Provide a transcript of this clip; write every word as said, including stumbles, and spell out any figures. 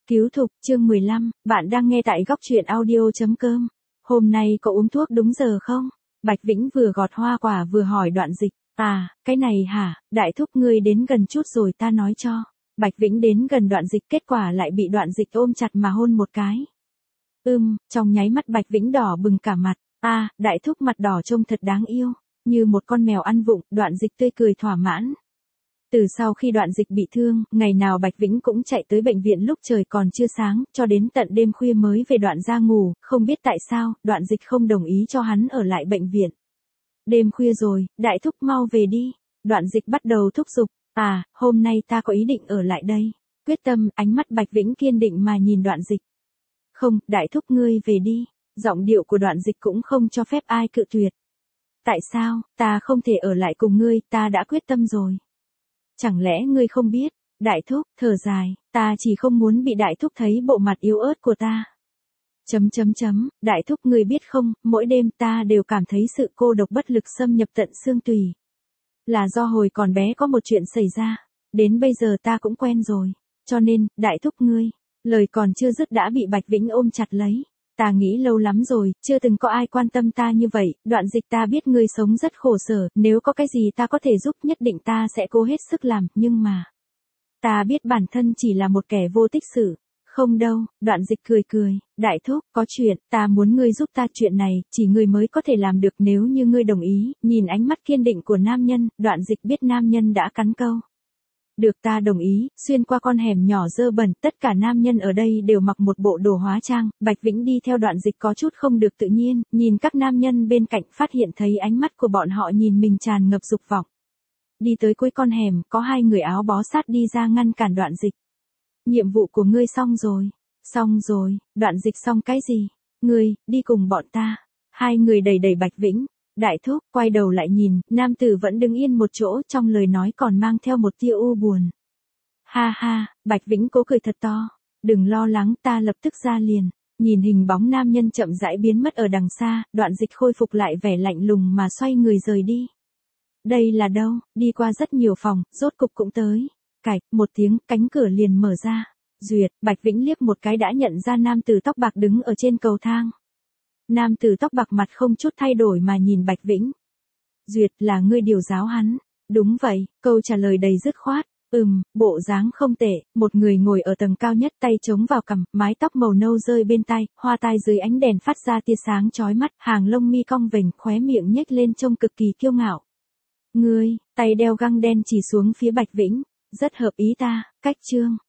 Cứu thục, chương mười lăm, bạn đang nghe tại góc truyện audio.com. Hôm nay cậu uống thuốc đúng giờ không? Bạch Vĩnh vừa gọt hoa quả vừa hỏi Đoạn Dịch. À, cái này hả, đại thúc ngươi đến gần chút rồi ta nói cho. Bạch Vĩnh đến gần Đoạn Dịch, kết quả lại bị Đoạn Dịch ôm chặt mà hôn một cái. Ưm, trong nháy mắt Bạch Vĩnh đỏ bừng cả mặt. À, đại thúc mặt đỏ trông thật đáng yêu, như một con mèo ăn vụng. Đoạn Dịch tươi cười thỏa mãn. Từ sau khi Đoạn Dịch bị thương, ngày nào Bạch Vĩnh cũng chạy tới bệnh viện lúc trời còn chưa sáng, cho đến tận đêm khuya mới về Đoạn ra ngủ, không biết tại sao, Đoạn Dịch không đồng ý cho hắn ở lại bệnh viện. Đêm khuya rồi, đại thúc mau về đi. Đoạn Dịch bắt đầu thúc giục. À, hôm nay ta có ý định ở lại đây. Quyết tâm, ánh mắt Bạch Vĩnh kiên định mà nhìn Đoạn Dịch. Không, đại thúc ngươi về đi. Giọng điệu của Đoạn Dịch cũng không cho phép ai cự tuyệt. Tại sao, ta không thể ở lại cùng ngươi, ta đã quyết tâm rồi. Chẳng lẽ ngươi không biết, đại thúc, thở dài, ta chỉ không muốn bị đại thúc thấy bộ mặt yếu ớt của ta. Chấm chấm chấm, đại thúc ngươi biết không, mỗi đêm ta đều cảm thấy sự cô độc bất lực xâm nhập tận xương tủy. Là do hồi còn bé có một chuyện xảy ra, đến bây giờ ta cũng quen rồi, cho nên, đại thúc ngươi, lời còn chưa dứt đã bị Bạch Vĩnh ôm chặt lấy. Ta nghĩ lâu lắm rồi, chưa từng có ai quan tâm ta như vậy, Đoạn Dịch ta biết ngươi sống rất khổ sở, nếu có cái gì ta có thể giúp nhất định ta sẽ cố hết sức làm, nhưng mà... Ta biết bản thân chỉ là một kẻ vô tích sự. Không đâu, Đoạn Dịch cười cười, đại thúc, có chuyện, ta muốn ngươi giúp ta chuyện này, chỉ ngươi mới có thể làm được nếu như ngươi đồng ý, nhìn ánh mắt kiên định của nam nhân, Đoạn Dịch biết nam nhân đã cắn câu. Được ta đồng ý, xuyên qua con hẻm nhỏ dơ bẩn, tất cả nam nhân ở đây đều mặc một bộ đồ hóa trang, Bạch Vĩnh đi theo Đoạn Dịch có chút không được tự nhiên, nhìn các nam nhân bên cạnh phát hiện thấy ánh mắt của bọn họ nhìn mình tràn ngập dục vọng. Đi tới cuối con hẻm, có hai người áo bó sát đi ra ngăn cản Đoạn Dịch. Nhiệm vụ của ngươi xong rồi. Xong rồi, Đoạn Dịch xong cái gì? Ngươi, đi cùng bọn ta. Hai người đẩy đẩy Bạch Vĩnh. Đại thúc, quay đầu lại nhìn, nam tử vẫn đứng yên một chỗ, trong lời nói còn mang theo một tia u buồn. Ha ha, Bạch Vĩnh cố cười thật to. Đừng lo lắng, ta lập tức ra liền. Nhìn hình bóng nam nhân chậm rãi biến mất ở đằng xa, Đoạn Dịch khôi phục lại vẻ lạnh lùng mà xoay người rời đi. Đây là đâu? Đi qua rất nhiều phòng, rốt cục cũng tới. Cạch, một tiếng, cánh cửa liền mở ra. Duyệt, Bạch Vĩnh liếc một cái đã nhận ra nam tử tóc bạc đứng ở trên cầu thang. Nam tử tóc bạc mặt không chút thay đổi mà nhìn Bạch Vĩnh. Duyệt, là ngươi điều giáo hắn. Đúng vậy, câu trả lời đầy dứt khoát. Ừm, bộ dáng không tệ, một người ngồi ở tầng cao nhất tay chống vào cằm, mái tóc màu nâu rơi bên tai, hoa tai dưới ánh đèn phát ra tia sáng chói mắt, hàng lông mi cong vềnh, khóe miệng nhếch lên trông cực kỳ kiêu ngạo. Ngươi, tay đeo găng đen chỉ xuống phía Bạch Vĩnh, rất hợp ý ta, cách chương.